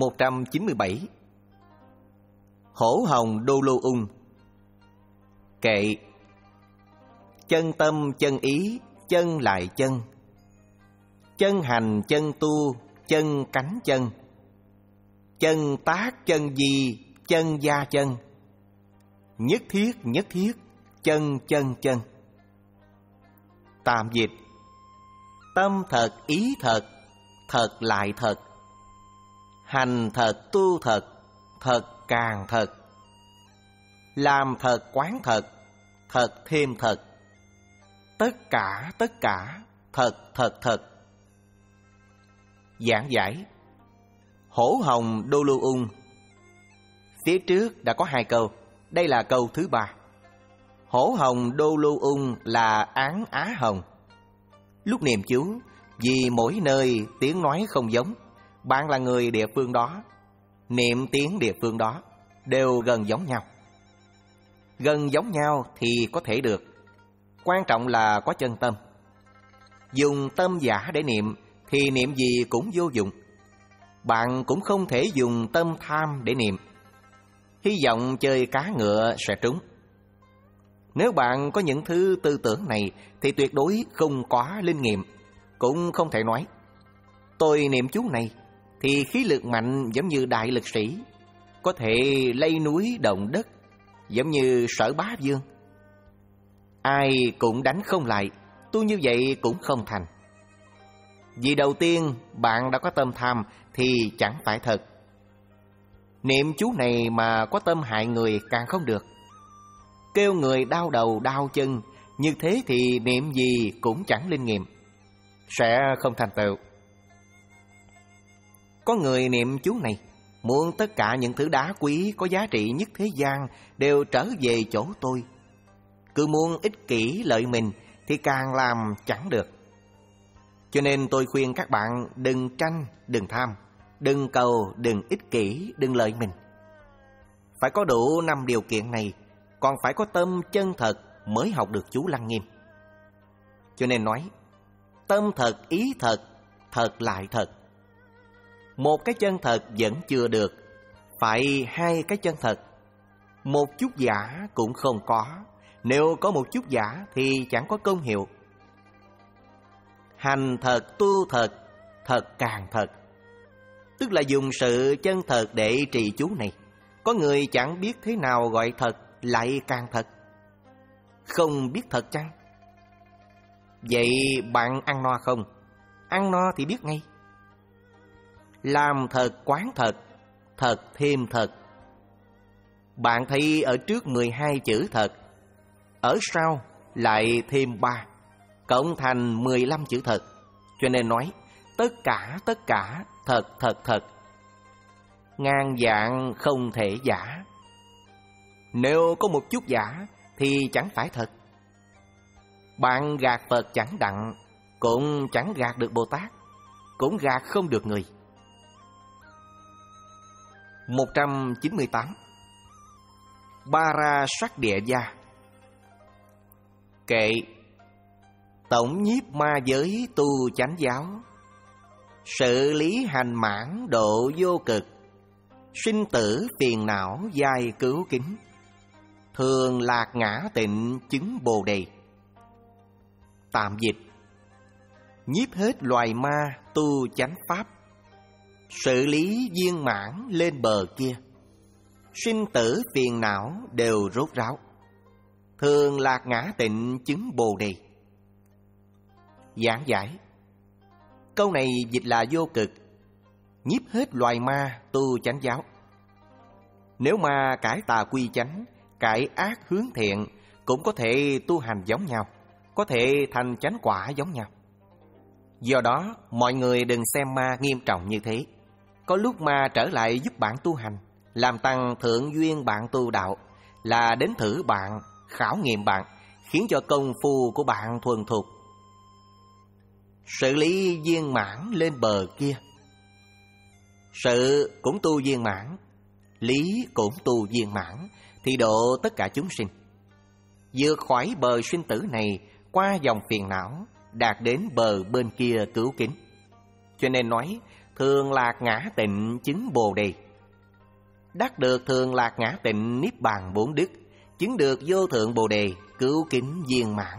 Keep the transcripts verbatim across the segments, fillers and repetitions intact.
một trăm chín mươi bảy. Hổ hồng đô lô ung. Kệ. Chân tâm chân ý, chân lại chân. Chân hành chân tu, chân cánh chân. Chân tác chân di, chân gia chân. Nhất thiết nhất thiết, chân chân chân. Tạm dịch: tâm thật ý thật, thật lại thật. Hành thật tu thật, thật càng thật. Làm thật quán thật, thật thêm thật. Tất cả tất cả, thật thật thật. Giảng giải: hổ hồng đô lô ung. Phía trước đã có hai câu, đây là câu thứ ba. Hổ hồng đô lô ung là án Á Hồng. Lúc niệm chú, vì mỗi nơi tiếng nói không giống, bạn là người địa phương đó, niệm tiếng địa phương đó đều gần giống nhau. Gần giống nhau thì có thể được, quan trọng là có chân tâm. Dùng tâm giả để niệm thì niệm gì cũng vô dụng. Bạn cũng không thể dùng tâm tham để niệm, hy vọng chơi cá ngựa sẽ trúng. Nếu bạn có những thứ tư tưởng này thì tuyệt đối không có linh nghiệm, cũng không thể nói tôi niệm chú này thì khí lực mạnh giống như đại lực sĩ, có thể lay núi động đất giống như Sở Bá Vương. Ai cũng đánh không lại, tu như vậy cũng không thành. Vì đầu tiên bạn đã có tâm tham thì chẳng phải thật. Niệm chú này mà có tâm hại người càng không được. Kêu người đau đầu đau chân, như thế thì niệm gì cũng chẳng linh nghiệm, sẽ không thành tựu. Có người niệm chú này muốn tất cả những thứ đá quý có giá trị nhất thế gian đều trở về chỗ tôi. Cứ muốn ích kỷ lợi mình thì càng làm chẳng được. Cho nên tôi khuyên các bạn đừng tranh, đừng tham, đừng cầu, đừng ích kỷ, đừng lợi mình. Phải có đủ năm điều kiện này, còn phải có tâm chân thật mới học được chú Lăng Nghiêm. Cho nên nói tâm thật ý thật, thật lại thật. Một cái chân thật vẫn chưa được, phải hai cái chân thật. Một chút giả cũng không có, nếu có một chút giả thì chẳng có công hiệu. Hành thật tu thật, thật càng thật. Tức là dùng sự chân thật để trì chú này. Có người chẳng biết thế nào gọi thật lại càng thật. Không biết thật chăng? Vậy bạn ăn no không? Ăn no thì biết ngay. Làm thật quán thật, thật thêm thật. Bạn thấy ở trước mười hai chữ thật, ở sau lại thêm ba, cộng thành mười lăm chữ thật. Cho nên nói tất cả tất cả, thật thật thật. Ngàn dạng không thể giả. Nếu có một chút giả thì chẳng phải thật. Bạn gạt Phật chẳng đặng, cũng chẳng gạt được Bồ Tát, cũng gạt không được người. một trăm chín mươi tám. Ba ra sắc địa gia. Kệ. Tổng nhiếp ma giới tu chánh giáo, sự lý hành mãn độ vô cực, sinh tử phiền não giai cứu kính, thường lạc ngã tịnh chứng bồ đề. Tạm dịch: nhiếp hết loài ma tu chánh pháp, sự lý viên mãn lên bờ kia, sinh tử phiền não đều rốt ráo, thường lạc ngã tịnh chứng bồ đề. Giảng giải: câu này dịch là vô cực, nhiếp hết loài ma tu chánh giáo. Nếu ma cải tà quy chánh, cải ác hướng thiện, cũng có thể tu hành giống nhau, có thể thành chánh quả giống nhau. Do đó mọi người đừng xem ma nghiêm trọng như thế. Có lúc ma trở lại giúp bạn tu hành, làm tăng thượng duyên bạn tu đạo, là đến thử bạn, khảo nghiệm bạn, khiến cho công phu của bạn thuần thục. Sự lý viên mãn lên bờ kia. Sự cũng tu viên mãn, lý cũng tu viên mãn, thì độ tất cả chúng sinh. Vượt khỏi bờ sinh tử này, qua dòng phiền não, đạt đến bờ bên kia cứu kính. Cho nên nói thường lạc ngã tịnh chứng Bồ Đề. Đắc được thường lạc ngã tịnh niết bàn bốn đức, chứng được vô thượng Bồ Đề, cứu kính viên mãn.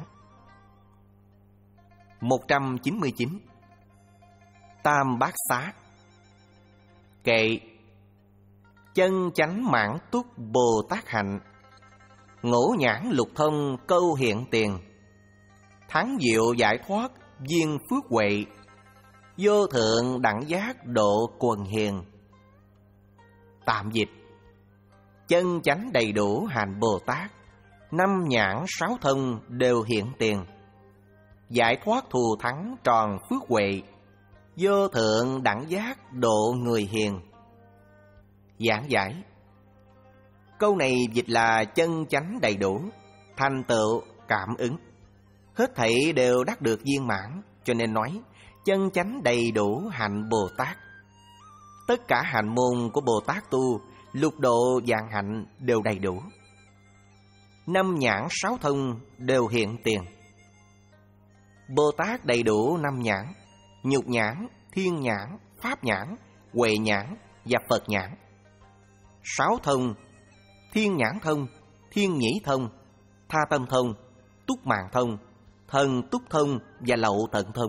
một trăm chín mươi chín. Tam Bát Xá. Kệ: chân chánh mãn túc Bồ Tát hạnh, ngũ nhãn lục thông câu hiện tiền, thắng diệu giải thoát viên phước huệ, vô thượng đẳng giác độ quần hiền. Tạm dịch: chân chánh đầy đủ hành Bồ Tát, năm nhãn sáu thông đều hiện tiền, giải thoát thù thắng tròn phước huệ, vô thượng đẳng giác độ người hiền. Giảng giải: câu này dịch là chân chánh đầy đủ, thành tựu, cảm ứng, hết thảy đều đắc được viên mãn, cho nên nói chân chánh đầy đủ hạnh Bồ Tát. Tất cả hạnh môn của Bồ Tát tu, lục độ vạn hạnh đều đầy đủ. Năm nhãn sáu thông đều hiện tiền. Bồ Tát đầy đủ năm nhãn: nhục nhãn, thiên nhãn, pháp nhãn, huệ nhãn và Phật nhãn. Sáu thông: thiên nhãn thông, thiên nhĩ thông, tha tâm thông, túc mạng thông, thần túc thông và lậu tận thông.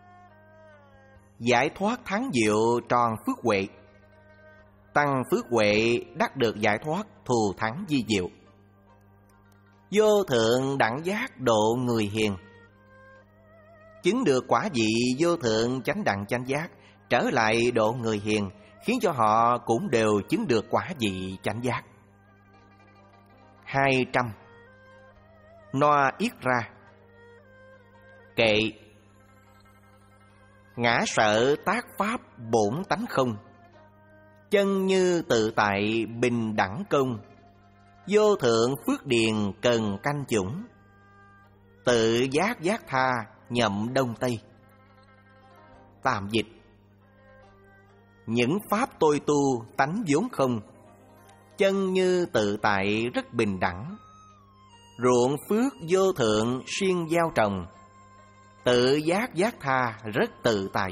Giải thoát thắng diệu tròn phước huệ. Tăng phước huệ đắc được giải thoát thù thắng di diệu. Vô thượng đẳng giác độ người hiền. Chứng được quả vị vô thượng chánh đẳng chánh giác, trở lại độ người hiền, khiến cho họ cũng đều chứng được quả vị chánh giác. Hai trăm. Noa yết ra. Kệ: ngã sợ tác pháp bổn tánh không, chân như tự tại bình đẳng công, vô thượng phước điền cần canh chủng, tự giác giác tha nhậm đông tây. Tạm dịch: những pháp tôi tu tánh vốn không, chân như tự tại rất bình đẳng, ruộng phước vô thượng siêng gieo trồng, tự giác giác tha rất tự tại.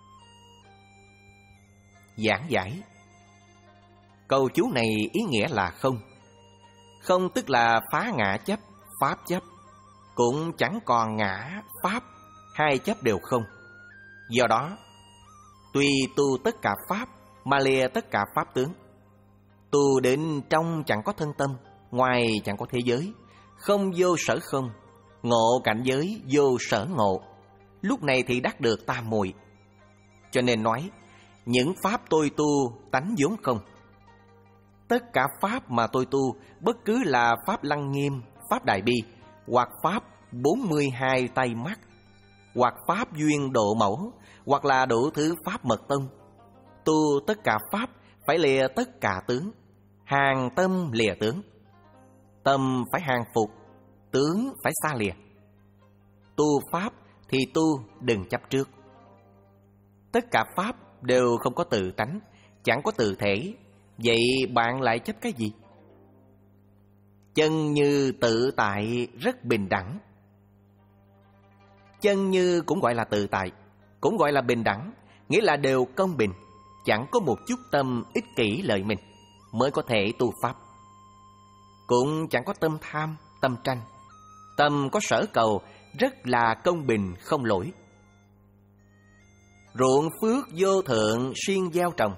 Giảng giải: câu chú này ý nghĩa là không. Không tức là phá ngã chấp, pháp chấp, cũng chẳng còn ngã, pháp, hai chấp đều không. Do đó, tuy tu tất cả pháp mà lìa tất cả pháp tướng. Tu đến trong chẳng có thân tâm, ngoài chẳng có thế giới, không vô sở không, ngộ cảnh giới vô sở ngộ. Lúc này thì đắc được tam muội. Cho nên nói, những pháp tôi tu tánh vốn không. Tất cả pháp mà tôi tu, bất cứ là pháp Lăng Nghiêm, pháp Đại Bi, hoặc pháp bốn mươi hai tay mắt, hoặc pháp duyên độ mẫu, hoặc là đủ thứ pháp mật tông. Tu tất cả pháp phải lìa tất cả tướng, hàng tâm lìa tướng. Tâm phải hàng phục, tướng phải xa lìa. Tu pháp thì tu đừng chấp trước. Tất cả pháp đều không có tự tánh, chẳng có tự thể. Vậy bạn lại chấp cái gì? Chân như tự tại rất bình đẳng. Chân như cũng gọi là tự tại, cũng gọi là bình đẳng, nghĩa là đều công bình, chẳng có một chút tâm ích kỷ lợi mình mới có thể tu pháp. Cũng chẳng có tâm tham, tâm tranh. Tâm có sở cầu, rất là công bình không lỗi. Ruộng phước vô thượng siêng gieo trồng.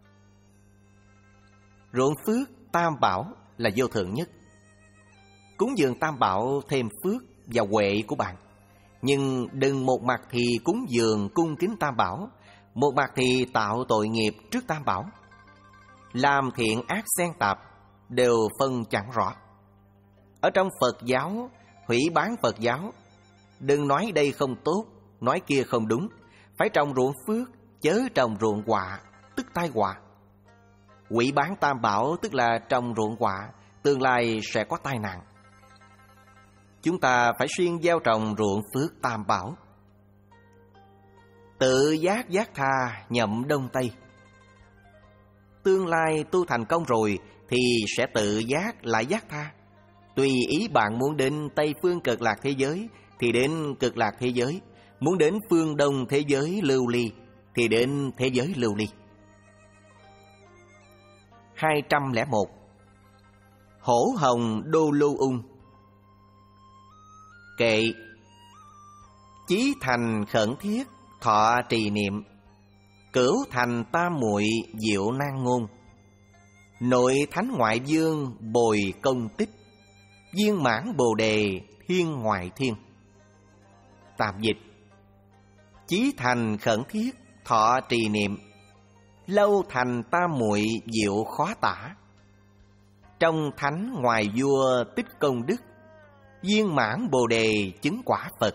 Ruộng phước tam bảo là vô thượng nhất. Cúng dường tam bảo thêm phước và huệ của bạn. Nhưng đừng một mặt thì cúng dường cung kính tam bảo, một mặt thì tạo tội nghiệp trước tam bảo. Làm thiện ác xen tạp, đều phân chẳng rõ. Ở trong Phật giáo, hủy bán Phật giáo, đừng nói đây không tốt, nói kia không đúng. Phải trồng ruộng phước, chớ trồng ruộng họa, tức tai họa. Hủy bán tam bảo tức là trồng ruộng họa, tương lai sẽ có tai nạn. Chúng ta phải xuyên gieo trồng ruộng phước tam bảo. Tự giác giác tha nhậm đông tây. Tương lai tu thành công rồi thì sẽ tự giác lại giác tha. Tùy ý bạn muốn đến Tây phương cực lạc thế giới thì đến cực lạc thế giới, muốn đến phương Đông thế giới lưu ly thì đến thế giới lưu ly. hai trăm lẻ một. Hổ hồng đô lưu ung. Kệ. Chí thành khẩn thiết, thọ trì niệm. Cửu thành tam muội diệu nan ngôn. Nội thánh ngoại dương bồi công tích. Viên mãn bồ đề thiên ngoại thiên. Tạm dịch. Chí thành khẩn thiết, thọ trì niệm. Lâu thành tam muội diệu khó tả. Trong thánh ngoài vua tích công đức. Viên mãn bồ đề chứng quả Phật.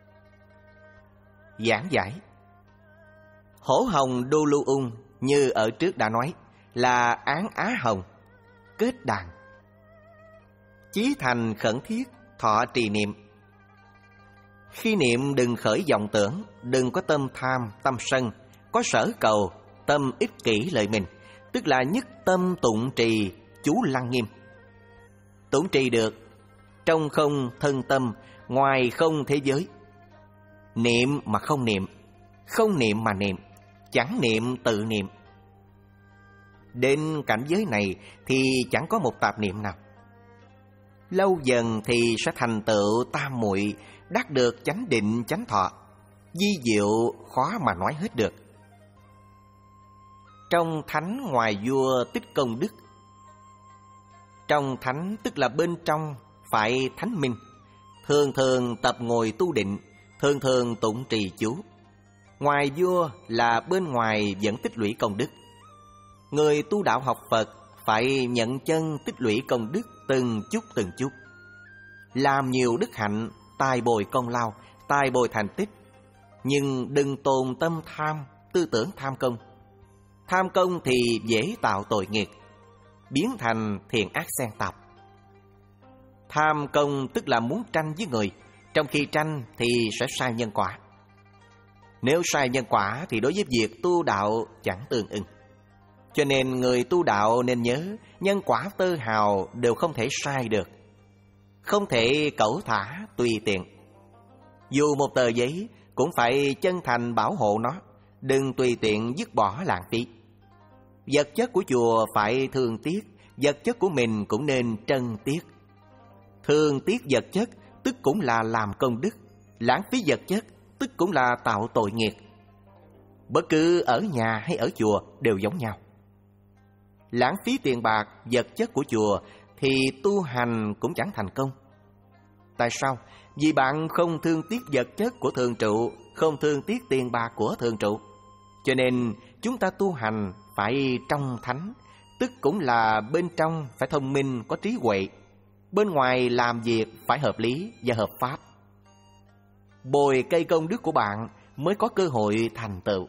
Giảng giải. Hổ hồng đô lưu ung như ở trước đã nói là án á hồng, kết đàn. Chí thành khẩn thiết, thọ trì niệm. Khi niệm đừng khởi vọng tưởng, đừng có tâm tham, tâm sân, có sở cầu, tâm ích kỷ lợi mình, tức là nhất tâm tụng trì, chú lăng nghiêm. Tụng trì được, trong không thân tâm, ngoài không thế giới. Niệm mà không niệm, không niệm mà niệm, chẳng niệm tự niệm. Đến cảnh giới này thì chẳng có một tạp niệm nào. Lâu dần thì sẽ thành tựu tam muội, đắc được chánh định chánh thọ. Vi diệu khó mà nói hết được. Trong thánh ngoài vua tích công đức. Trong thánh tức là bên trong phải thánh minh, thường thường tập ngồi tu định, thường thường tụng trì chú. Ngoài vua là bên ngoài vẫn tích lũy công đức. Người tu đạo học Phật phải nhận chân tích lũy công đức từng chút từng chút. Làm nhiều đức hạnh, tài bồi công lao, tài bồi thành tích. Nhưng đừng tồn tâm tham, tư tưởng tham công. Tham công thì dễ tạo tội nghiệp, biến thành thiện ác xen tạp. Tham công tức là muốn tranh với người, trong khi tranh thì sẽ sai nhân quả. Nếu sai nhân quả thì đối với việc tu đạo chẳng tương ưng. Cho nên người tu đạo nên nhớ, nhân quả tơ hào đều không thể sai được, không thể cẩu thả tùy tiện. Dù một tờ giấy cũng phải chân thành bảo hộ nó, đừng tùy tiện dứt bỏ lãng phí. Vật chất của chùa phải thương tiếc, vật chất của mình cũng nên trân tiếc. Thương tiếc vật chất tức cũng là làm công đức, lãng phí vật chất tức cũng là tạo tội nghiệp. Bất cứ ở nhà hay ở chùa đều giống nhau. Lãng phí tiền bạc, vật chất của chùa thì tu hành cũng chẳng thành công. Tại sao? Vì bạn không thương tiếc vật chất của thường trụ, không thương tiếc tiền bạc của thường trụ. Cho nên chúng ta tu hành phải trong thánh, tức cũng là bên trong phải thông minh có trí huệ, bên ngoài làm việc phải hợp lý và hợp pháp. Bồi cây công đức của bạn mới có cơ hội thành tựu.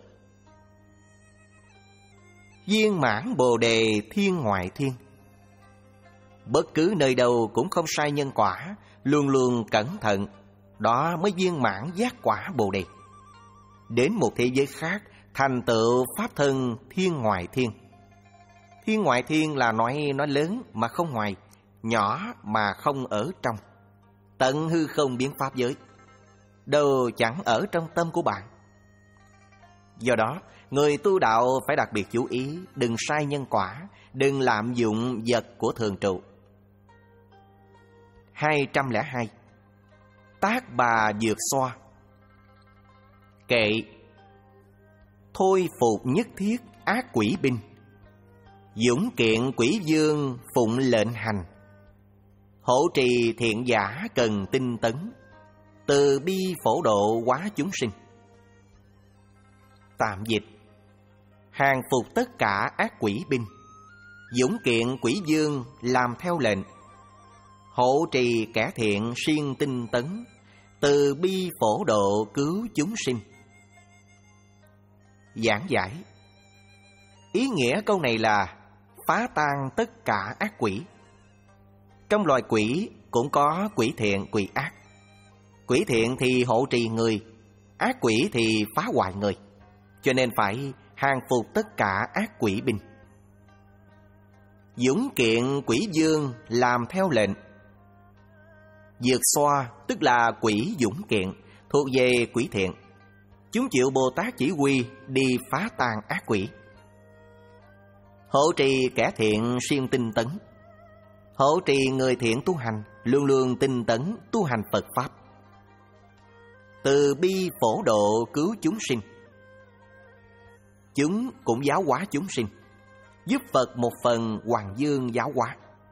Viên mãn bồ đề thiên ngoại thiên. Bất cứ nơi đâu cũng không sai nhân quả, luôn luôn cẩn thận, đó mới viên mãn giác quả bồ đề. Đến một thế giới khác, thành tựu pháp thân thiên ngoại thiên. Thiên ngoại thiên là nói nói lớn mà không ngoài, nhỏ mà không ở trong. Tận hư không biến pháp giới, đâu chẳng ở trong tâm của bạn. Do đó, người tu đạo phải đặc biệt chú ý, đừng sai nhân quả, đừng lạm dụng vật của thường trụ. hai trăm lẻ hai. Tác bà dược xoa. Kệ. Thôi phục nhất thiết ác quỷ binh, dũng kiện quỷ dương phụng lệnh hành. Hộ trì thiện giả cần tinh tấn, từ bi phổ độ hóa chúng sinh. Tạm dịch. Hàng phục tất cả ác quỷ binh, dũng kiện quỷ dương làm theo lệnh. Hộ trì kẻ thiện siêng tinh tấn, từ bi phổ độ cứu chúng sinh. Giảng giải. Ý nghĩa câu này là phá tan tất cả ác quỷ. Trong loài quỷ cũng có quỷ thiện, quỷ ác. Quỷ thiện thì hộ trì người, ác quỷ thì phá hoại người. Cho nên phải hàng phục tất cả ác quỷ binh. Dũng kiện quỷ dương làm theo lệnh. Dược xoa tức là quỷ dũng kiện, thuộc về quỷ thiện. Chúng chịu Bồ Tát chỉ huy đi phá tan ác quỷ. Hộ trì kẻ thiện siêng tinh tấn. Hộ trì người thiện tu hành luôn luôn tinh tấn tu hành Phật Pháp. Từ bi phổ độ cứu chúng sinh. Chúng cũng giáo hóa chúng sinh, giúp Phật một phần hoàng dương giáo hóa.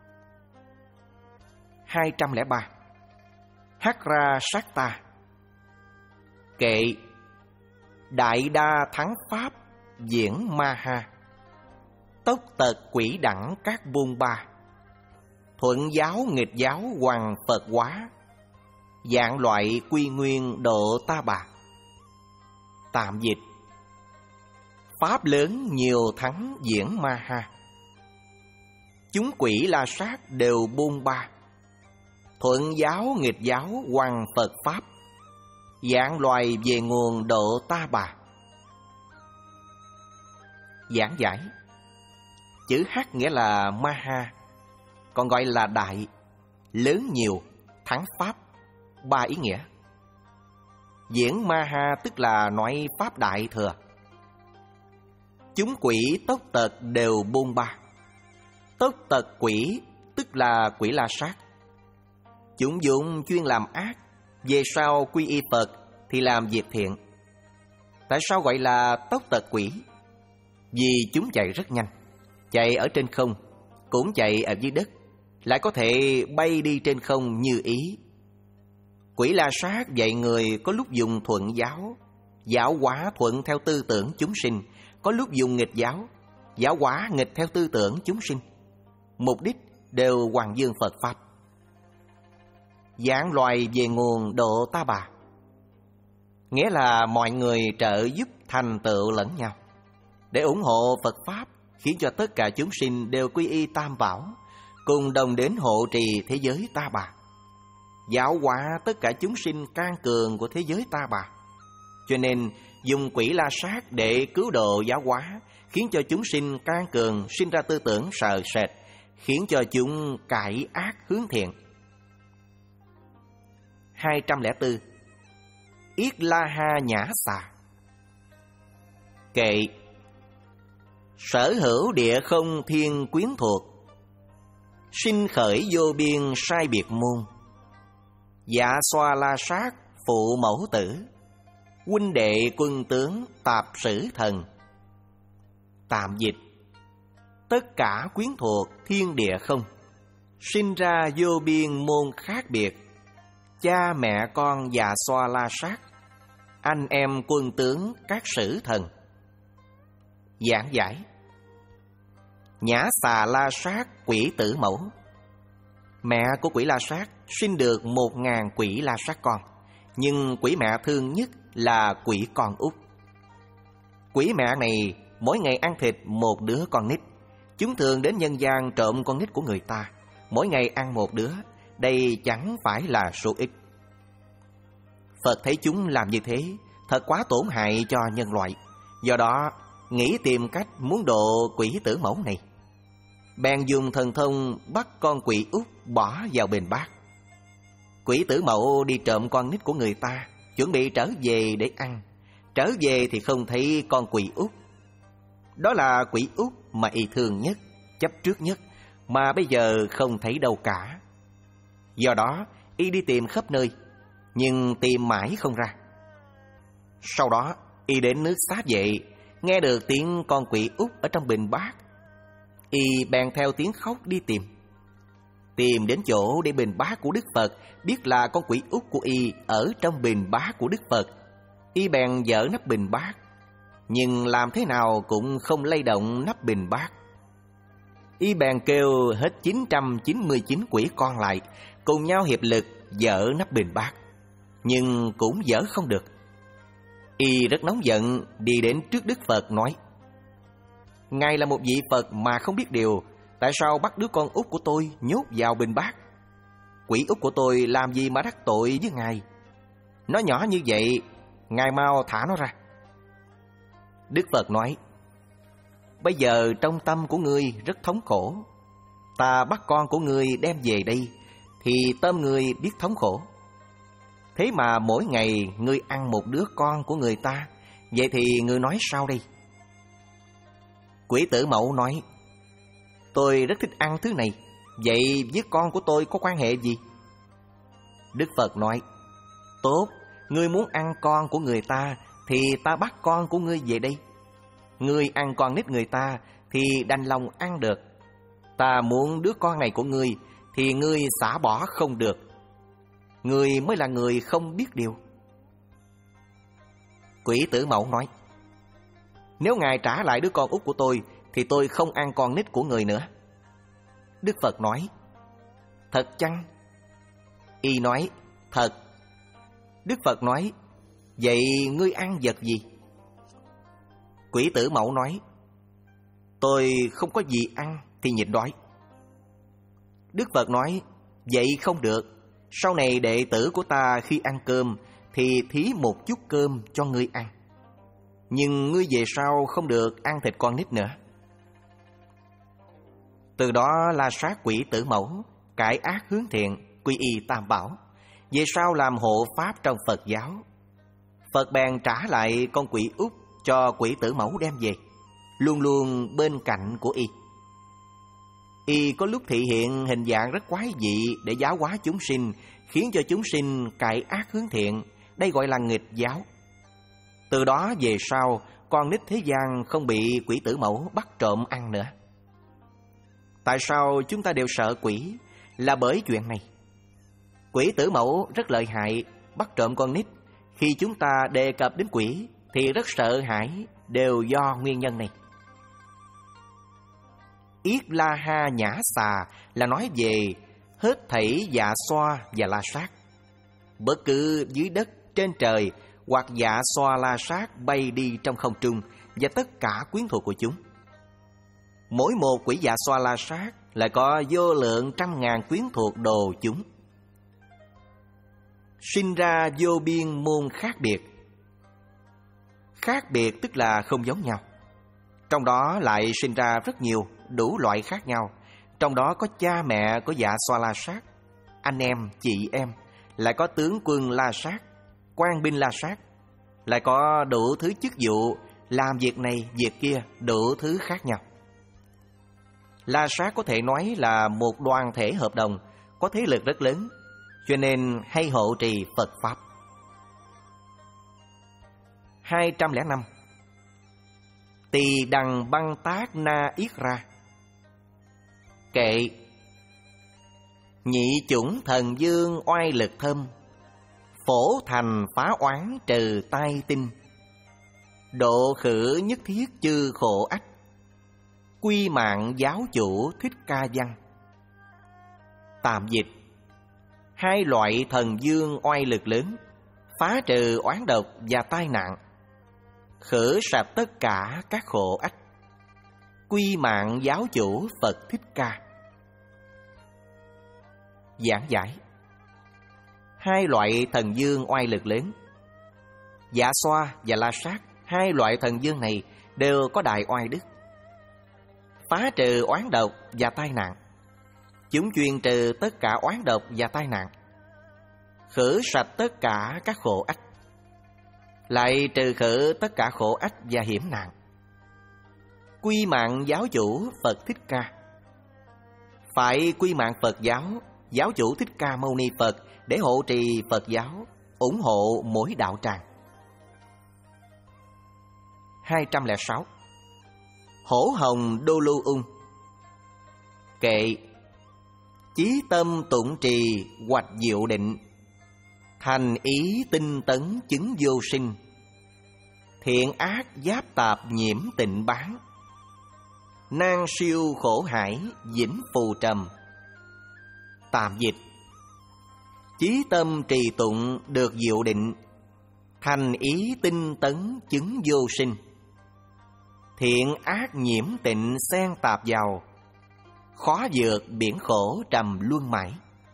hai trăm lẻ ba. Hắc ra sát ta. Kệ đại đa thắng pháp diễn ma ha. Tốc tật quỷ đẳng các buôn ba. Thuận giáo nghịch giáo hoàng Phật hóa. Dạng loại quy nguyên độ ta bà. Tạm dịch: pháp lớn nhiều thắng diễn ma ha. Chúng quỷ la sát đều buôn ba. Thuận giáo nghịch giáo hoàng Phật Pháp. Dạng loài về nguồn độ ta bà. Giảng giải: chữ H nghĩa là ma ha, còn gọi là đại, lớn nhiều, thắng pháp, ba ý nghĩa. Diễn ma ha tức là nói pháp đại thừa. Chúng quỷ tốc tật đều buôn ba. Tốc tật quỷ tức là quỷ la sát. Chúng dụng chuyên làm ác, về sau quy y Phật thì làm việc thiện. Tại sao gọi là tốc tật quỷ? Vì chúng chạy rất nhanh, chạy ở trên không, cũng chạy ở dưới đất, lại có thể bay đi trên không như ý. Quỷ la sát dạy người có lúc dùng thuận giáo, giáo hóa thuận theo tư tưởng chúng sinh, có lúc dùng nghịch giáo, giáo hóa nghịch theo tư tưởng chúng sinh. Mục đích đều hoàng dương Phật Pháp. Dạng loài về nguồn độ ta bà, nghĩa là mọi người trợ giúp thành tựu lẫn nhau để ủng hộ Phật Pháp, khiến cho tất cả chúng sinh đều quy y Tam Bảo, cùng đồng đến hộ trì thế giới ta bà, giáo hóa tất cả chúng sinh can cường của thế giới ta bà. Cho nên dùng quỷ la sát để cứu độ giáo hóa, khiến cho chúng sinh can cường, sinh ra tư tưởng sợ sệt, khiến cho chúng cải ác hướng thiện. hai trăm lẻ bốn. Yết la ha nhã xà. Kệ sở hữu địa không thiên quyến thuộc. Sinh khởi vô biên sai biệt môn. Dạ xoa la sát phụ mẫu tử. Huynh đệ quân tướng tạp sử thần. Tạm dịch: tất cả quyến thuộc thiên địa không, sinh ra vô biên môn khác biệt. Cha mẹ con già xoa la sát, anh em quân tướng các sử thần. Giảng giải: nhã xà la sát quỷ tử mẫu. Mẹ của quỷ la sát sinh được một ngàn quỷ la sát con, nhưng quỷ mẹ thương nhất là quỷ con út. Quỷ mẹ này mỗi ngày ăn thịt một đứa con nít. Chúng thường đến nhân gian trộm con nít của người ta, mỗi ngày ăn một đứa. Đây chẳng phải là số ít. Phật thấy chúng làm như thế thật quá tổn hại cho nhân loại, do đó nghĩ tìm cách muốn độ quỷ tử mẫu này. Bèn dùng thần thông bắt con quỷ út bỏ vào bình bát. Quỷ tử mẫu đi trộm con nít của người ta, chuẩn bị trở về để ăn. Trở về thì không thấy con quỷ út. Đó là quỷ út mà y thương nhất, chấp trước nhất, mà bây giờ không thấy đâu cả. Do đó y đi tìm khắp nơi, nhưng tìm mãi không ra. Sau đó y đến nước Xá Vệ, nghe được tiếng con quỷ út ở trong bình bát. Y bèn theo tiếng khóc đi tìm. Tìm đến chỗ để bình bát của Đức Phật, biết là con quỷ út của y ở trong bình bát của Đức Phật. Y bèn dỡ nắp bình bát, nhưng làm thế nào cũng không lay động nắp bình bát. Y bèn kêu hết chín trăm chín mươi chín quỷ con lại, cùng nhau hiệp lực dỡ nắp bình bát, nhưng cũng dỡ không được. Y rất nóng giận, đi đến trước Đức Phật nói: Ngài là một vị Phật mà không biết điều, tại sao bắt đứa con út của tôi nhốt vào bình bát? Quỷ út của tôi làm gì mà đắc tội với Ngài? Nó nhỏ như vậy, Ngài mau thả nó ra. Đức Phật nói: Bây giờ trong tâm của ngươi rất thống khổ. Ta bắt con của ngươi đem về đây, thì tâm ngươi biết thống khổ. Thế mà mỗi ngày ngươi ăn một đứa con của người ta, vậy thì ngươi nói sao đây? Quỷ Tử Mẫu nói: Tôi rất thích ăn thứ này, vậy với con của tôi có quan hệ gì? Đức Phật nói: Tốt, ngươi muốn ăn con của người ta thì ta bắt con của ngươi về đây. Ngươi ăn con nít người ta thì đành lòng ăn được. Ta muốn đứa con này của ngươi thì ngươi xả bỏ không được. Ngươi mới là người không biết điều. Quỷ Tử Mẫu nói: Nếu ngài trả lại đứa con út của tôi thì tôi không ăn con nít của người nữa. Đức Phật nói: Thật chăng? Y nói: Thật. Đức Phật nói: Vậy ngươi ăn vật gì? Quỷ Tử Mẫu nói: Tôi không có gì ăn thì nhịn đói. Đức Phật nói: Vậy không được. Sau này đệ tử của ta khi ăn cơm thì thí một chút cơm cho ngươi ăn. Nhưng ngươi về sau không được ăn thịt con nít nữa. Từ đó La Sát Quỷ Tử Mẫu cải ác hướng thiện, quy y Tam Bảo, về sau làm hộ pháp trong Phật giáo. Phật bèn trả lại con quỷ út cho Quỷ Tử Mẫu đem về, luôn luôn bên cạnh của y. Y có lúc thị hiện hình dạng rất quái dị để giáo hóa chúng sinh, khiến cho chúng sinh cải ác hướng thiện. Đây gọi là nghịch giáo. Từ đó về sau, con nít thế gian không bị Quỷ Tử Mẫu bắt trộm ăn nữa. Tại sao chúng ta đều sợ quỷ? Là bởi chuyện này. Quỷ Tử Mẫu rất lợi hại, bắt trộm con nít. Khi chúng ta đề cập đến quỷ thì rất sợ hãi, đều do nguyên nhân này. Yết La Ha Nhã Xà là nói về hết thảy dạ xoa và la sát. Bất cứ dưới đất, trên trời hoặc dạ xoa la sát bay đi trong không trung và tất cả quyến thuộc của chúng. Mỗi một quỷ dạ xoa la sát lại có vô lượng trăm ngàn quyến thuộc đồ chúng. Sinh ra vô biên môn khác biệt. Khác biệt tức là không giống nhau. Trong đó lại sinh ra rất nhiều đủ loại khác nhau. Trong đó có cha mẹ của dạ xoa la sát, anh em, chị em, lại có tướng quân la sát, quan binh la sát, lại có đủ thứ chức vụ, làm việc này, việc kia, đủ thứ khác nhau. La sát có thể nói là một đoàn thể hợp đồng, có thế lực rất lớn, cho nên hay hộ trì Phật Pháp. hai trăm lẻ năm. Tỳ Đằng Băng Tác Na Yết Ra. Kệ: Nhị chủng thần dương oai lực thâm, phổ thành phá oán trừ tai tinh, độ khử nhất thiết chư khổ ách, quy mạng giáo chủ Thích Ca Văn. Tạm dịch: Hai loại thần dương oai lực lớn, phá trừ oán độc và tai nạn, khử sạch tất cả các khổ ách, quy mạng giáo chủ Phật Thích Ca. Giảng giải: Hai loại thần dương oai lực lớn, dạ xoa và la sát, hai loại thần dương này đều có đại oai đức, phá trừ oán độc và tai nạn. Chúng chuyên trừ tất cả oán độc và tai nạn, khử sạch tất cả các khổ ách, lại trừ khử tất cả khổ ách và hiểm nạn. Quy mạng giáo chủ Phật Thích Ca. Phải quy mạng Phật giáo, giáo chủ Thích Ca Mâu Ni Phật để hộ trì Phật giáo, ủng hộ mỗi đạo tràng. hai trăm lẻ sáu. Hổ Hồng Đô Lưu Ung. Kệ: Chí tâm tụng trì hoạch diệu định, thành ý tinh tấn chứng vô sinh, thiện ác giáp tạp nhiễm tịnh bán, nan siêu khổ hải vĩnh phù trầm. Tạm dịch: Chí tâm trì tụng được diệu định, thành ý tinh tấn chứng vô sinh, thiện ác nhiễm tịnh xen tạp vào, khó vượt biển khổ trầm luân mãi.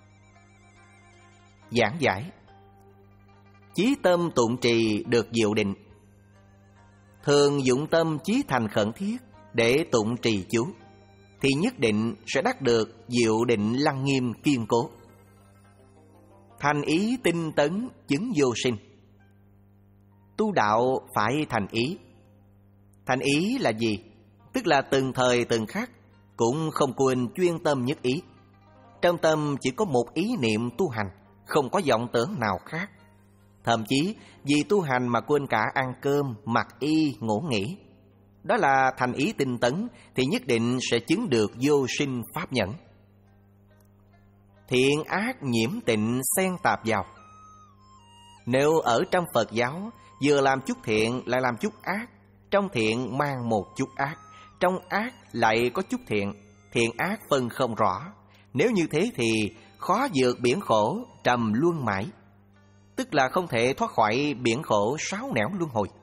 Giảng giải: Chí tâm tụng trì được diệu định. Thường dụng tâm chí thành khẩn thiết để tụng trì chú, thì nhất định sẽ đắc được diệu định lăng nghiêm kiên cố. Thành ý tinh tấn chứng vô sinh. Tu đạo phải thành ý. Thành ý là gì? Tức là từng thời từng khắc cũng không quên chuyên tâm nhất ý. Trong tâm chỉ có một ý niệm tu hành, không có vọng tưởng nào khác. Thậm chí vì tu hành mà quên cả ăn cơm, mặc y, ngủ nghỉ. Đó là thành ý tinh tấn thì nhất định sẽ chứng được vô sinh pháp nhẫn. Thiện ác nhiễm tịnh xen tạp vào. Nếu ở trong Phật giáo vừa làm chút thiện lại làm chút ác, trong thiện mang một chút ác, trong ác lại có chút thiện, thiện ác phân không rõ. Nếu như thế thì khó vượt biển khổ trầm luân mãi, tức là không thể thoát khỏi biển khổ sáu nẻo luân hồi.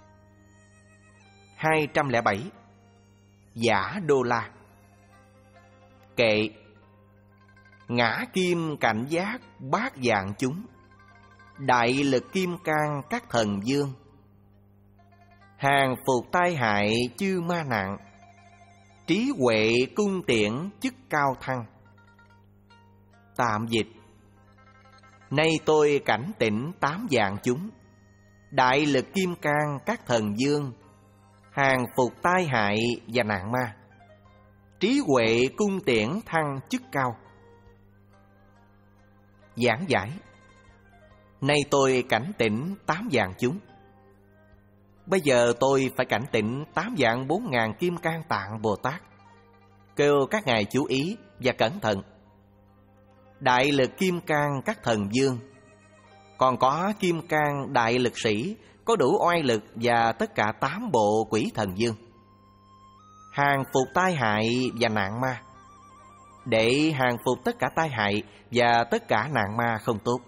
Hai trăm lẻ bảy. Giả đô la. Kệ. Ngã kim cảnh giác bát dạng chúng, đại lực kim cang các thần dương, hàng phục tai hại chư ma nạn, trí huệ cung tiễn chức cao thăng. Tạm dịch: nay tôi cảnh tỉnh tám dạng chúng, đại lực kim cang các thần dương, hàng phục tai hại và nạn ma, trí huệ cung tiễn thăng chức cao. Giảng giải: nay tôi cảnh tỉnh tám dạng chúng. Bây giờ tôi phải cảnh tỉnh tám dạng bốn ngàn kim cang tạng Bồ Tát, kêu các ngài chú ý và cẩn thận. Đại lực kim cang các thần dương, còn có kim cang đại lực sĩ, có đủ oai lực và tất cả tám bộ quỷ thần dương, hàng phục tai hại và nạn ma, để hàng phục tất cả tai hại và tất cả nạn ma không tốt.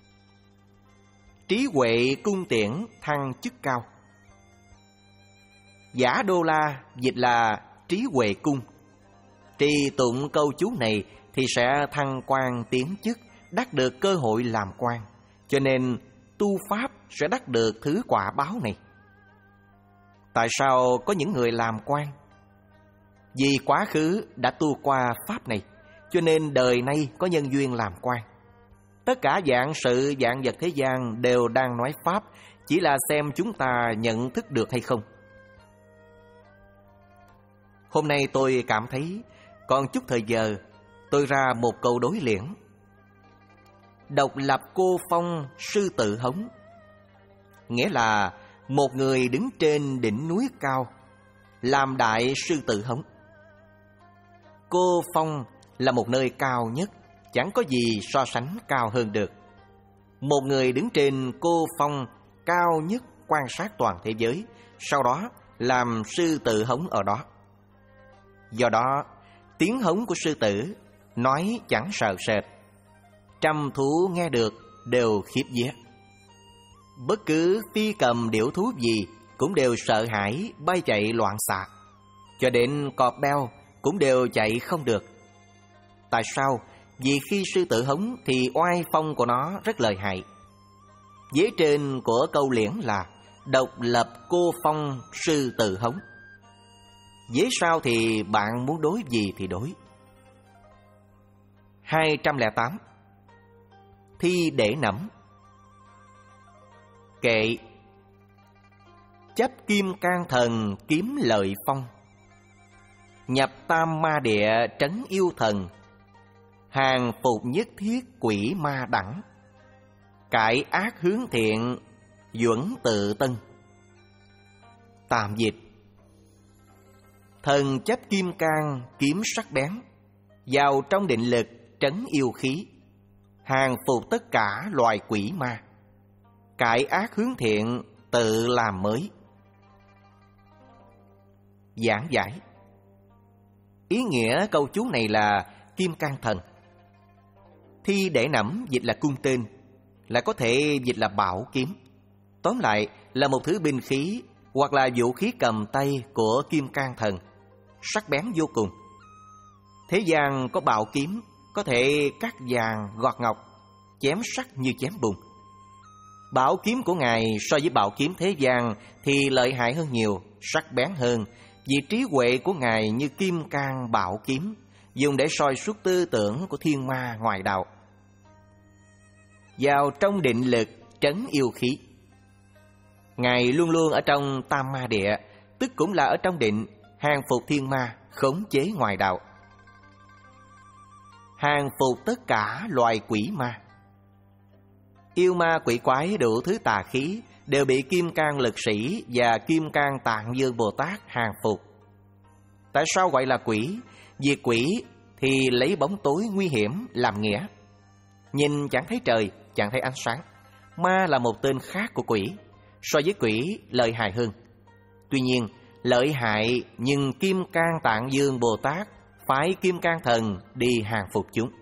Trí huệ cung tiễn thăng chức cao. Giả đô la dịch là trí huệ cung. Trì tụng câu chú này thì sẽ thăng quan tiến chức, đắc được cơ hội làm quan, cho nên tu pháp sẽ đắc được thứ quả báo này. Tại sao có những người làm quan? Vì quá khứ đã tu qua pháp này, cho nên đời nay có nhân duyên làm quan. Tất cả dạng sự dạng vật thế gian đều đang nói pháp, chỉ là xem chúng ta nhận thức được hay không. Hôm nay tôi cảm thấy còn chút thời giờ, tôi ra một câu đối liễn: độc lập cô phong sư tự hống. Nghĩa là một người đứng trên đỉnh núi cao, làm đại sư tự hống. Cô phong là một nơi cao nhất, chẳng có gì so sánh cao hơn được. Một người đứng trên cô phong cao nhất quan sát toàn thế giới, sau đó làm sư tử hống ở đó. Do đó, tiếng hống của sư tử nói chẳng sợ sệt, trăm thú nghe được đều khiếp vía. Bất cứ phi cầm điểu thú gì cũng đều sợ hãi bay chạy loạn xạ, cho đến cọp beo cũng đều chạy không được. Tại sao? Vì khi sư tử hống thì oai phong của nó rất lợi hại. Vế trên của câu liễn là độc lập cô phong sư tử hống. Vế sau thì bạn muốn đối gì thì đối. Hai trăm lẻ tám. Thi để nẫm. Kệ. Chấp kim can thần kiếm lợi phong, nhập tam ma địa trấn yêu thần, hàng phục nhất thiết quỷ ma đẳng, cải ác hướng thiện duẩn tự tân. Tạm dịch: thần chấp kim cang kiếm sắc bén, vào trong định lực trấn yêu khí, hàng phục tất cả loài quỷ ma, cải ác hướng thiện tự làm mới. Giảng giải: ý nghĩa câu chú này là kim cang thần. Thi để nẫm dịch là cung tên, là có thể dịch là bảo kiếm. Tóm lại là một thứ binh khí hoặc là vũ khí cầm tay của kim cang thần, sắc bén vô cùng. Thế gian có bảo kiếm có thể cắt vàng gọt ngọc, chém sắt như chém bùn. Bảo kiếm của Ngài so với bảo kiếm thế gian thì lợi hại hơn nhiều, sắc bén hơn, vì trí huệ của Ngài như kim cang bảo kiếm, dùng để soi suốt tư tưởng của thiên ma ngoại đạo. vào trong định lực trấn yêu khí. Ngài luôn luôn ở trong tam ma địa, tức cũng là ở trong định, hàng phục thiên ma, khống chế ngoại đạo, hàng phục tất cả loài quỷ ma. Yêu ma quỷ quái đủ thứ tà khí đều bị Kim Cang Lực Sĩ và Kim Cang Tạng Dương Bồ Tát hàng phục. Tại sao gọi là quỷ? Vì quỷ thì lấy bóng tối nguy hiểm làm nghĩa, nhìn chẳng thấy trời, chẳng thấy ánh sáng. Ma là một tên khác của quỷ, so với quỷ lợi hại hơn. Tuy nhiên, lợi hại nhưng Kim Cang Tạng Dương Bồ Tát phái Kim Cang Thần đi hàng phục chúng.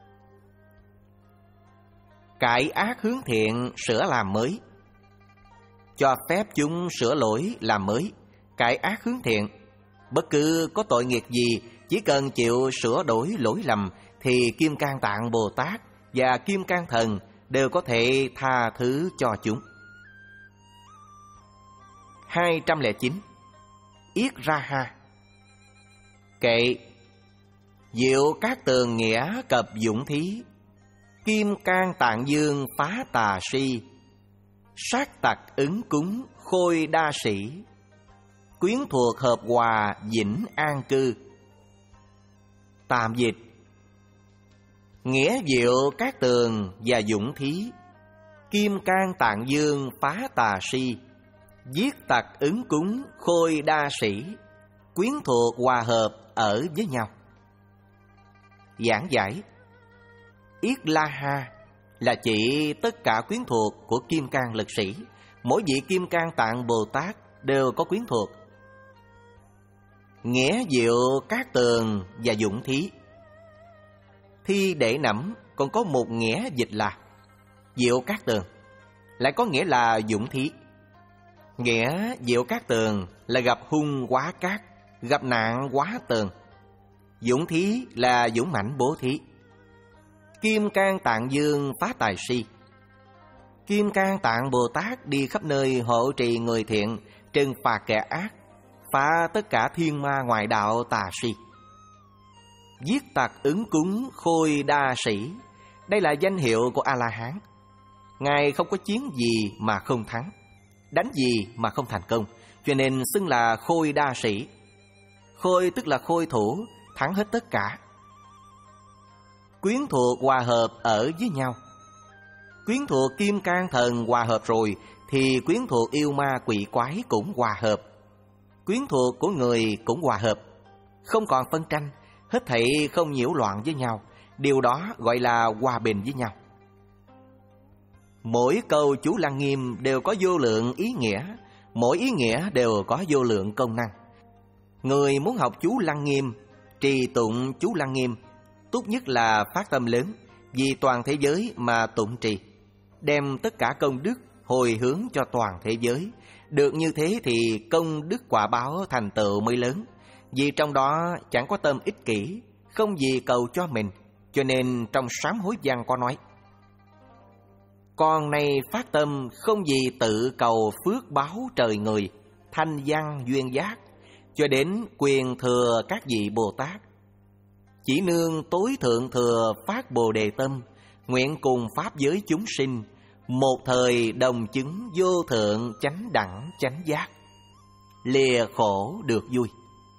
Cải ác hướng thiện, sửa làm mới. Cho phép chúng sửa lỗi làm mới, cải ác hướng thiện. Bất cứ có tội nghiệp gì, chỉ cần chịu sửa đổi lỗi lầm thì Kim Cang Tạng Bồ Tát và Kim Cang Thần đều có thể tha thứ cho chúng. hai trăm lẻ chín. Yết Ra Ha. Kệ: Diệu Cát Tường nghĩa cập dũng thí, Kim Cang Tạng Dương phá tà si, sát tặc ứng cúng khôi đa sĩ, quyến thuộc hợp hòa vĩnh an cư. Tạm dịch: Nghĩa Diệu Cát Tường và dũng thí, Kim Cang Tạng Dương phá tà si, giết tặc ứng cúng khôi đa sĩ, quyến thuộc hòa hợp ở với nhau. Giảng giải: Yết La Ha là chỉ tất cả quyến thuộc của Kim Cang Lực Sĩ. Mỗi vị Kim Cang Tạng Bồ Tát đều có quyến thuộc. Nghĩa Diệu Cát Tường và dũng thí. Thi để nẫm còn có một nghĩa dịch là Diệu Cát Tường, lại có nghĩa là dũng thí. Nghĩa Diệu Cát Tường là gặp hung quá cát, gặp nạn quá tường. Dũng thí là dũng mãnh bố thí. Kim Cang Tạng Dương phá tài si. Kim Cang Tạng Bồ Tát đi khắp nơi hộ trì người thiện, trừng phạt kẻ ác, phá tất cả thiên ma ngoại đạo tà si. Giết tặc ứng cúng khôi đa sĩ. Đây là danh hiệu của A-la-hán. Ngài không có chiến gì mà không thắng, đánh gì mà không thành công, cho nên xưng là khôi đa sĩ. Khôi tức là khôi thủ, thắng hết tất cả. Quyến thuộc hòa hợp ở với nhau. Quyến thuộc Kim Cang Thần hòa hợp rồi thì quyến thuộc yêu ma quỷ quái cũng hòa hợp. Quyến thuộc của người cũng hòa hợp, không còn phân tranh, hết thảy không nhiễu loạn với nhau. Điều đó gọi là hòa bình với nhau. Mỗi câu chú Lăng Nghiêm đều có vô lượng ý nghĩa, mỗi ý nghĩa đều có vô lượng công năng. Người muốn học chú Lăng Nghiêm, trì tụng chú Lăng Nghiêm, tốt nhất là phát tâm lớn, vì toàn thế giới mà tụng trì, đem tất cả công đức hồi hướng cho toàn thế giới. Được như thế thì công đức quả báo thành tựu mới lớn, vì trong đó chẳng có tâm ích kỷ, không gì cầu cho mình. Cho nên trong sám hối văn có nói: Con nay phát tâm không gì tự cầu phước báo trời người, thanh văn duyên giác, cho đến quyền thừa các vị Bồ Tát. Chỉ nương tối thượng thừa phát Bồ Đề tâm, nguyện cùng pháp giới chúng sinh, một thời đồng chứng vô thượng chánh đẳng chánh giác, lìa khổ được vui.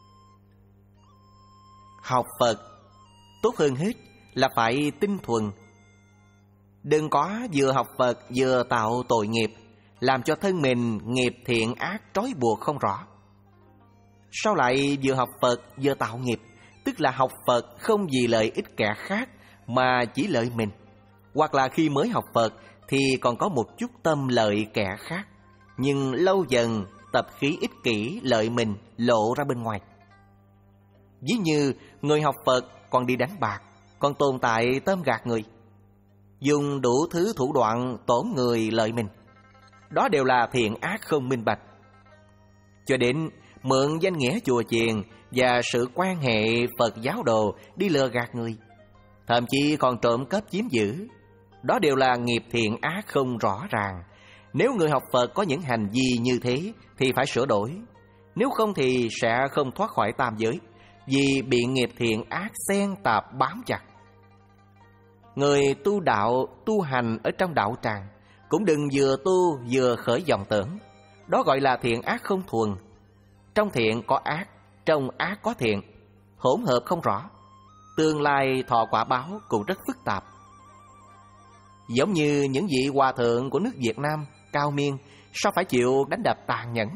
Học Phật tốt hơn hết là phải tinh thuần. Đừng có vừa học Phật vừa tạo tội nghiệp, làm cho thân mình nghiệp thiện ác trói buộc không rõ. Sao lại vừa học Phật vừa tạo nghiệp? Tức là học Phật không vì lợi ích kẻ khác mà chỉ lợi mình, hoặc là khi mới học Phật thì còn có một chút tâm lợi kẻ khác, nhưng lâu dần tập khí ích kỷ lợi mình lộ ra bên ngoài. Ví như người học Phật còn đi đánh bạc, còn tồn tại tóm gạt người, dùng đủ thứ thủ đoạn tổn người lợi mình. Đó đều là thiện ác không minh bạch. Cho đến mượn danh nghĩa chùa chiền và sự quan hệ Phật giáo đồ đi lừa gạt người, thậm chí còn trộm cắp chiếm giữ. Đó đều là nghiệp thiện ác không rõ ràng. Nếu người học Phật có những hành vi như thế thì phải sửa đổi, nếu không thì sẽ không thoát khỏi tam giới, vì bị nghiệp thiện ác xen tạp bám chặt. Người tu đạo, tu hành ở trong đạo tràng cũng đừng vừa tu vừa khởi vọng tưởng. Đó gọi là thiện ác không thuần. Trong thiện có ác, trong ác có thiện, hỗn hợp không rõ. Tương lai thọ quả báo cũng rất phức tạp. Giống như những vị hòa thượng của nước Việt Nam cao miên, sao phải chịu đánh đập tàn nhẫn?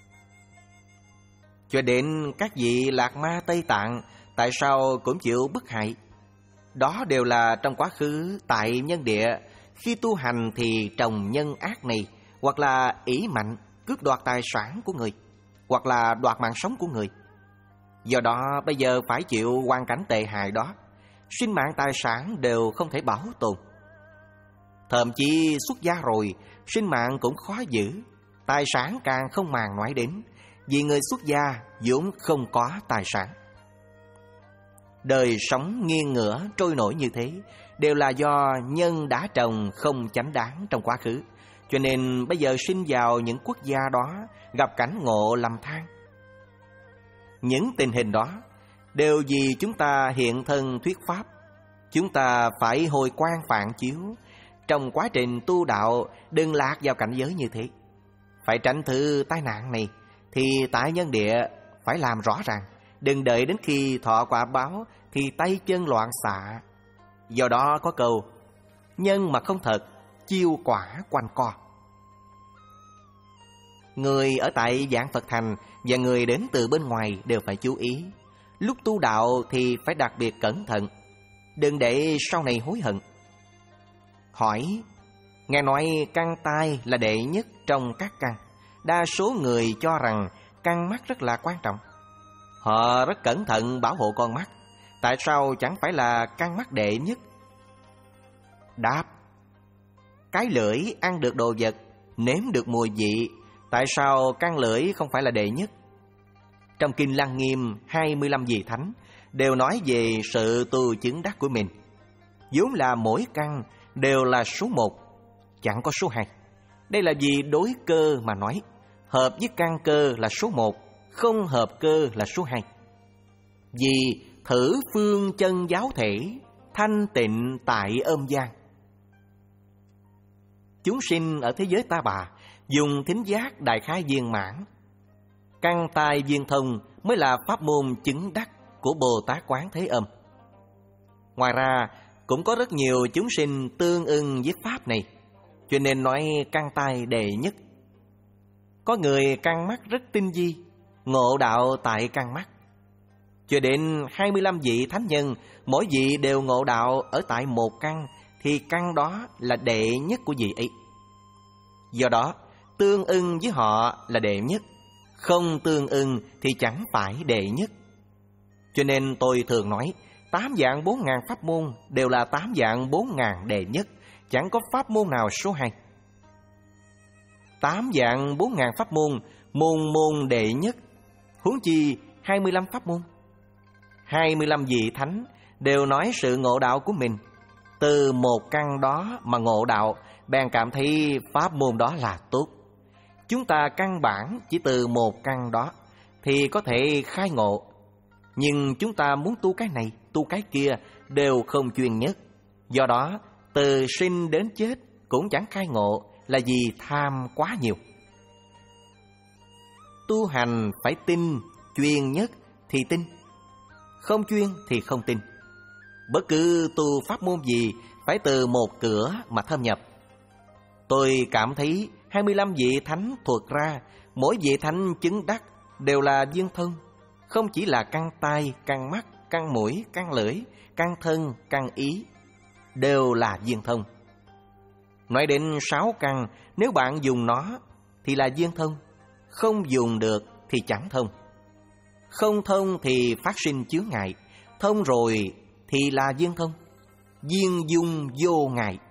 Cho đến các vị lạc ma Tây Tạng, tại sao cũng chịu bức hại? Đó đều là trong quá khứ tại nhân địa, khi tu hành thì trồng nhân ác này, hoặc là ỷ mạnh cướp đoạt tài sản của người, hoặc là đoạt mạng sống của người. Do đó bây giờ phải chịu hoàn cảnh tệ hại đó, sinh mạng tài sản đều không thể bảo tồn. Thậm chí xuất gia rồi, sinh mạng cũng khó giữ, tài sản càng không màng nói đến, vì người xuất gia vốn không có tài sản. Đời sống nghiêng ngửa trôi nổi như thế đều là do nhân đã trồng không chánh đáng trong quá khứ, cho nên bây giờ sinh vào những quốc gia đó gặp cảnh ngộ lầm than. Những tình hình đó đều vì chúng ta hiện thân thuyết pháp. Chúng ta phải hồi quan phản chiếu, trong quá trình tu đạo đừng lạc vào cảnh giới như thế. Phải tránh thử tai nạn này thì tại nhân địa phải làm rõ ràng, đừng đợi đến khi thọ quả báo thì tay chân loạn xạ. Do đó có câu nhân mà không thật, chiêu quả quanh co. Người ở tại Vạn Phật Thành và người đến từ bên ngoài đều phải chú ý. Lúc tu đạo thì phải đặc biệt cẩn thận, đừng để sau này hối hận. Hỏi, nghe nói căn tai là đệ nhất trong các căn. Đa số người cho rằng căn mắt rất là quan trọng. Họ rất cẩn thận bảo hộ con mắt. Tại sao chẳng phải là căn mắt đệ nhất? Đáp, cái lưỡi ăn được đồ vật, nếm được mùi vị, tại sao căn lưỡi không phải là đệ nhất? Trong Kinh Lăng Nghiêm hai mươi lăm vị thánh đều nói về sự tu chứng đắc của mình. Vốn là mỗi căn đều là số một, chẳng có số hai. Đây là vì đối cơ mà nói, hợp với căn cơ là số một, không hợp cơ là số hai. Vì thử phương chân giáo thể, thanh tịnh tại âm gian. Chúng sinh ở thế giới ta bà dùng thính giác đại khái viên mãn, căn tai viên thông mới là pháp môn chứng đắc của Bồ Tát Quán Thế Âm. Ngoài ra cũng có rất nhiều chúng sinh tương ưng với pháp này, cho nên nói căn tai đệ nhất. Có người căn mắt rất tinh vi, ngộ đạo tại căn mắt. Cho đến hai mươi lăm vị thánh nhân, mỗi vị đều ngộ đạo ở tại một căn, thì căn đó là đệ nhất của vị ấy. Do đó, tương ưng với họ là đệ nhất, không tương ưng thì chẳng phải đệ nhất. Cho nên tôi thường nói, tám vạn bốn ngàn pháp môn đều là tám vạn bốn ngàn đệ nhất, chẳng có pháp môn nào số hai. Tám vạn bốn ngàn pháp môn, môn môn đệ nhất, huống chi hai mươi lăm pháp môn. Hai mươi lăm vị thánh đều nói sự ngộ đạo của mình. Từ một căn đó mà ngộ đạo, bèn cảm thấy pháp môn đó là tốt. Chúng ta căn bản chỉ từ một căn đó thì có thể khai ngộ. Nhưng chúng ta muốn tu cái này, tu cái kia đều không chuyên nhất. Do đó, từ sinh đến chết cũng chẳng khai ngộ, là vì tham quá nhiều. Tu hành phải tin, chuyên nhất thì tin, không chuyên thì không tin. Bất cứ tu pháp môn gì phải từ một cửa mà thâm nhập. Tôi cảm thấy hai mươi lăm vị thánh thuật ra, mỗi vị thánh chứng đắc đều là viên thông, không chỉ là căn tai, căn mắt, căn mũi, căn lưỡi, căn thân, căn ý, đều là viên thông. Nói đến sáu căn, nếu bạn dùng nó thì là viên thông, không dùng được thì chẳng thông. Không thông thì phát sinh chướng ngại, thông rồi thì là viên thông, viên dung vô ngại.